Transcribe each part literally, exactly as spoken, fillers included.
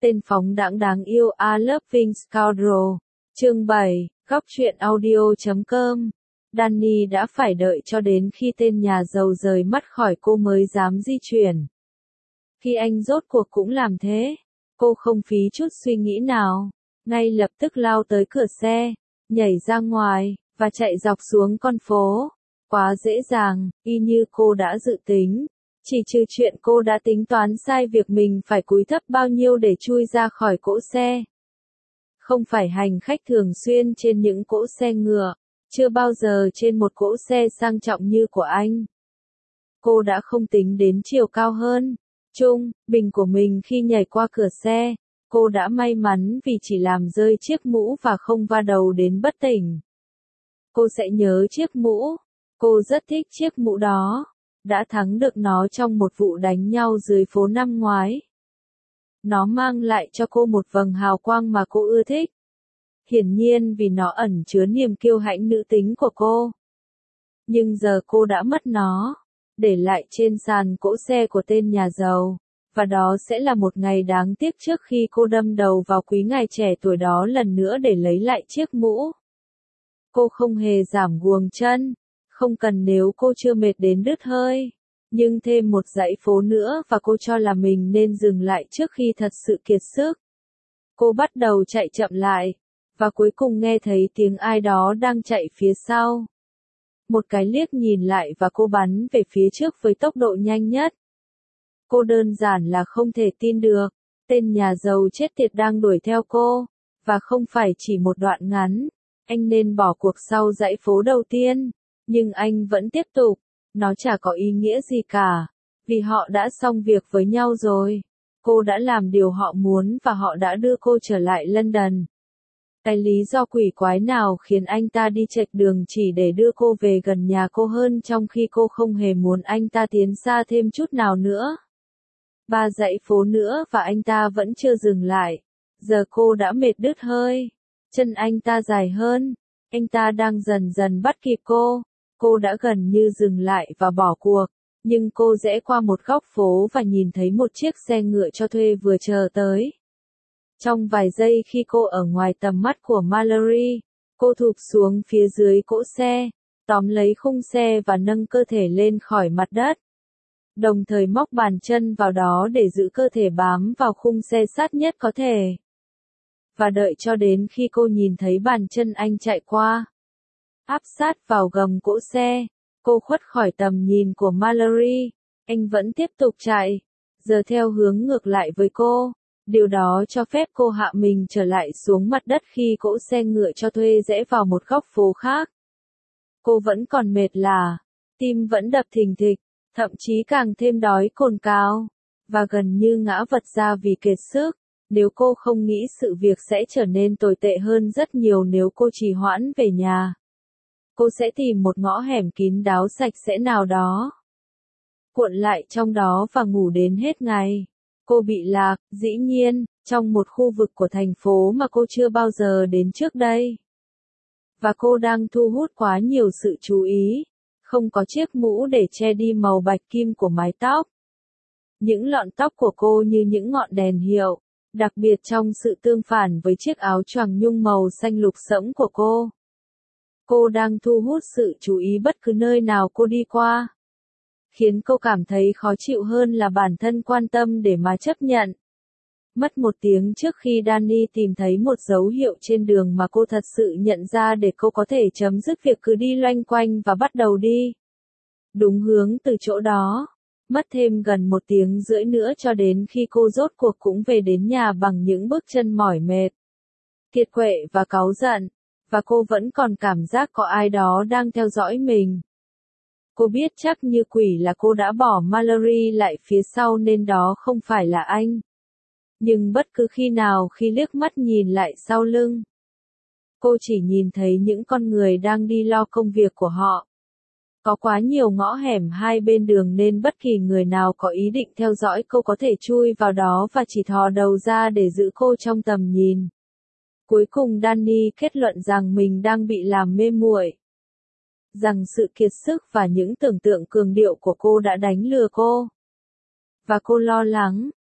Tên phóng đãng đáng yêu A Loving Scoundrel. Chương bảy, góc truyện audio chấm com. Danny đã phải đợi cho đến khi tên nhà giàu rời mắt khỏi cô mới dám di chuyển. Khi anh rốt cuộc cũng làm thế, cô không phí chút suy nghĩ nào, ngay lập tức lao tới cửa xe, nhảy ra ngoài, và chạy dọc xuống con phố. Quá dễ dàng, y như cô đã dự tính. Chỉ trừ chuyện cô đã tính toán sai việc mình phải cúi thấp bao nhiêu để chui ra khỏi cỗ xe. Không phải hành khách thường xuyên trên những cỗ xe ngựa, chưa bao giờ trên một cỗ xe sang trọng như của anh. Cô đã không tính đến chiều cao hơn, trung, bình của mình khi nhảy qua cửa xe. Cô đã may mắn vì chỉ làm rơi chiếc mũ và không va đầu đến bất tỉnh. Cô sẽ nhớ chiếc mũ. Cô rất thích chiếc mũ đó. Đã thắng được nó trong một vụ đánh nhau dưới phố năm ngoái. Nó mang lại cho cô một vầng hào quang mà cô ưa thích. Hiển nhiên vì nó ẩn chứa niềm kiêu hãnh nữ tính của cô. Nhưng giờ cô đã mất nó, để lại trên sàn cỗ xe của tên nhà giàu. Và đó sẽ là một ngày đáng tiếc trước khi cô đâm đầu vào quý ngài trẻ tuổi đó lần nữa để lấy lại chiếc mũ. Cô không hề giảm guồng chân. Không cần nếu cô chưa mệt đến đứt hơi. Nhưng thêm một dãy phố nữa và cô cho là mình nên dừng lại trước khi thật sự kiệt sức. Cô bắt đầu chạy chậm lại. Và cuối cùng nghe thấy tiếng ai đó đang chạy phía sau. Một cái liếc nhìn lại và cô bắn về phía trước với tốc độ nhanh nhất. Cô đơn giản là không thể tin được. Tên nhà giàu chết tiệt đang đuổi theo cô. Và không phải chỉ một đoạn ngắn. Anh nên bỏ cuộc sau dãy phố đầu tiên. Nhưng anh vẫn tiếp tục. Nó chả có ý nghĩa gì cả. Vì họ đã xong việc với nhau rồi. Cô đã làm điều họ muốn và họ đã đưa cô trở lại London. Cái lý do quỷ quái nào khiến anh ta đi chệch đường chỉ để đưa cô về gần nhà cô hơn trong khi cô không hề muốn anh ta tiến xa thêm chút nào nữa. Ba dãy phố nữa và anh ta vẫn chưa dừng lại. Giờ cô đã mệt đứt hơi. Chân anh ta dài hơn. Anh ta đang dần dần bắt kịp cô. Cô đã gần như dừng lại và bỏ cuộc. Nhưng cô rẽ qua một góc phố và nhìn thấy một chiếc xe ngựa cho thuê vừa chờ tới. Trong vài giây khi cô ở ngoài tầm mắt của Mallory, cô thụp xuống phía dưới cỗ xe, tóm lấy khung xe và nâng cơ thể lên khỏi mặt đất. Đồng thời móc bàn chân vào đó để giữ cơ thể bám vào khung xe sát nhất có thể. Và đợi cho đến khi cô nhìn thấy bàn chân anh chạy qua. Áp sát vào gầm cỗ xe, cô khuất khỏi tầm nhìn của Mallory. Anh vẫn tiếp tục chạy, giờ theo hướng ngược lại với cô. Điều đó cho phép cô hạ mình trở lại xuống mặt đất khi cỗ xe ngựa cho thuê rẽ vào một góc phố khác. Cô vẫn còn mệt lả, tim vẫn đập thình thịch, thậm chí càng thêm đói cồn cào, và gần như ngã vật ra vì kiệt sức. Nếu cô không nghĩ sự việc sẽ trở nên tồi tệ hơn rất nhiều nếu cô trì hoãn về nhà. Cô sẽ tìm một ngõ hẻm kín đáo sạch sẽ nào đó. Cuộn lại trong đó và ngủ đến hết ngày. Cô bị lạc, dĩ nhiên, trong một khu vực của thành phố mà cô chưa bao giờ đến trước đây. Và cô đang thu hút quá nhiều sự chú ý. Không có chiếc mũ để che đi màu bạch kim của mái tóc. Những lọn tóc của cô như những ngọn đèn hiệu, đặc biệt trong sự tương phản với chiếc áo choàng nhung màu xanh lục sẫm của cô. Cô đang thu hút sự chú ý bất cứ nơi nào cô đi qua. Khiến cô cảm thấy khó chịu hơn là bản thân quan tâm để mà chấp nhận. Mất một tiếng trước khi Danny tìm thấy một dấu hiệu trên đường mà cô thật sự nhận ra để cô có thể chấm dứt việc cứ đi loanh quanh và bắt đầu đi đúng hướng từ chỗ đó. Mất thêm gần một tiếng rưỡi nữa cho đến khi cô rốt cuộc cũng về đến nhà bằng những bước chân mỏi mệt, kiệt quệ và cáu giận. Và cô vẫn còn cảm giác có ai đó đang theo dõi mình. Cô biết chắc như quỷ là cô đã bỏ Mallory lại phía sau nên đó không phải là anh. Nhưng bất cứ khi nào khi liếc mắt nhìn lại sau lưng, cô chỉ nhìn thấy những con người đang đi lo công việc của họ. Có quá nhiều ngõ hẻm hai bên đường nên bất kỳ người nào có ý định theo dõi cô có thể chui vào đó và chỉ thò đầu ra để giữ cô trong tầm nhìn. Cuối cùng Danny kết luận rằng mình đang bị làm mê muội. Rằng sự kiệt sức và những tưởng tượng cường điệu của cô đã đánh lừa cô. Và cô lo lắng,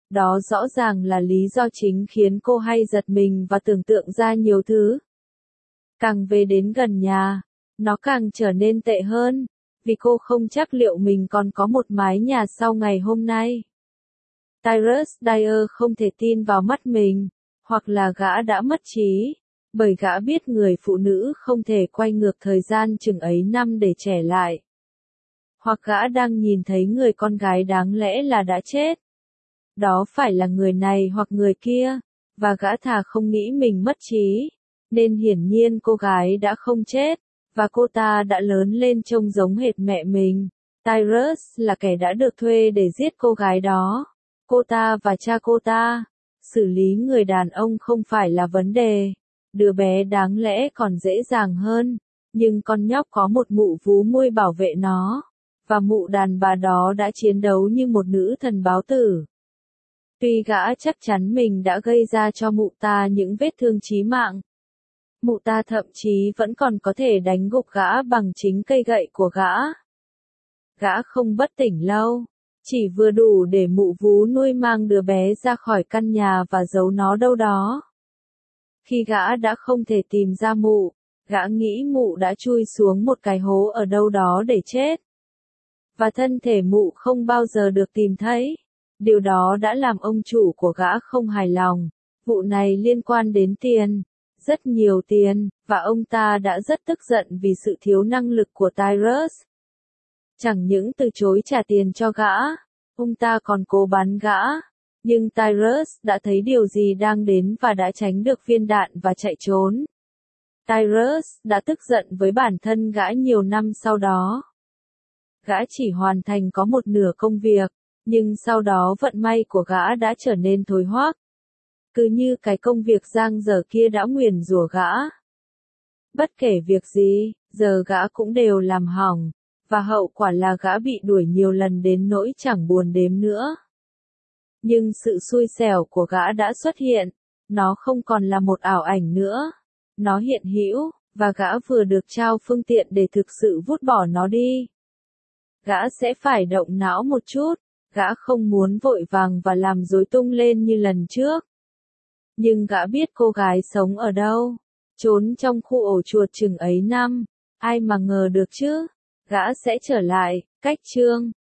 Đó rõ ràng là lý do chính khiến cô hay giật mình và tưởng tượng ra nhiều thứ. Càng về đến gần nhà, nó càng trở nên tệ hơn, vì cô không chắc liệu mình còn có một mái nhà sau ngày hôm nay. Tyrus Dyer không thể tin vào mắt mình, hoặc là gã đã mất trí, bởi gã biết người phụ nữ không thể quay ngược thời gian chừng ấy năm để trẻ lại. Hoặc gã đang nhìn thấy người con gái đáng lẽ là đã chết. Đó phải là người này hoặc người kia, và gã thà không nghĩ mình mất trí, nên hiển nhiên cô gái đã không chết, và cô ta đã lớn lên trông giống hệt mẹ mình. Tyrus là kẻ đã được thuê để giết cô gái đó, cô ta và cha cô ta. Xử lý người đàn ông không phải là vấn đề, đứa bé đáng lẽ còn dễ dàng hơn, nhưng con nhóc có một mụ vú nuôi bảo vệ nó, và mụ đàn bà đó đã chiến đấu như một nữ thần báo tử. Tuy gã chắc chắn mình đã gây ra cho mụ ta những vết thương chí mạng, mụ ta thậm chí vẫn còn có thể đánh gục gã bằng chính cây gậy của gã. Gã không bất tỉnh lâu, chỉ vừa đủ để mụ vú nuôi mang đứa bé ra khỏi căn nhà và giấu nó đâu đó. Khi gã đã không thể tìm ra mụ, gã nghĩ mụ đã chui xuống một cái hố ở đâu đó để chết. Và thân thể mụ không bao giờ được tìm thấy. Điều đó đã làm ông chủ của gã không hài lòng. Vụ này liên quan đến tiền, rất nhiều tiền, và ông ta đã rất tức giận vì sự thiếu năng lực của Tyrus. Chẳng những từ chối trả tiền cho gã, ông ta còn cố bắn gã. Nhưng Tyrus đã thấy điều gì đang đến và đã tránh được viên đạn và chạy trốn. Tyrus đã tức giận với bản thân gã nhiều năm sau đó. Gã chỉ hoàn thành có một nửa công việc, nhưng sau đó vận may của gã đã trở nên thối hoác. Cứ như cái công việc dang dở kia đã nguyền rủa gã. Bất kể việc gì, giờ gã cũng đều làm hỏng, và hậu quả là gã bị đuổi nhiều lần đến nỗi chẳng buồn đếm nữa. Nhưng sự xui xẻo của gã đã xuất hiện, nó không còn là một ảo ảnh nữa. Nó hiện hữu, và gã vừa được trao phương tiện để thực sự vút bỏ nó đi. Gã sẽ phải động não một chút, gã không muốn vội vàng và làm rối tung lên như lần trước. Nhưng gã biết cô gái sống ở đâu, trốn trong khu ổ chuột chừng ấy năm, ai mà ngờ được chứ, gã sẽ trở lại. Cách chương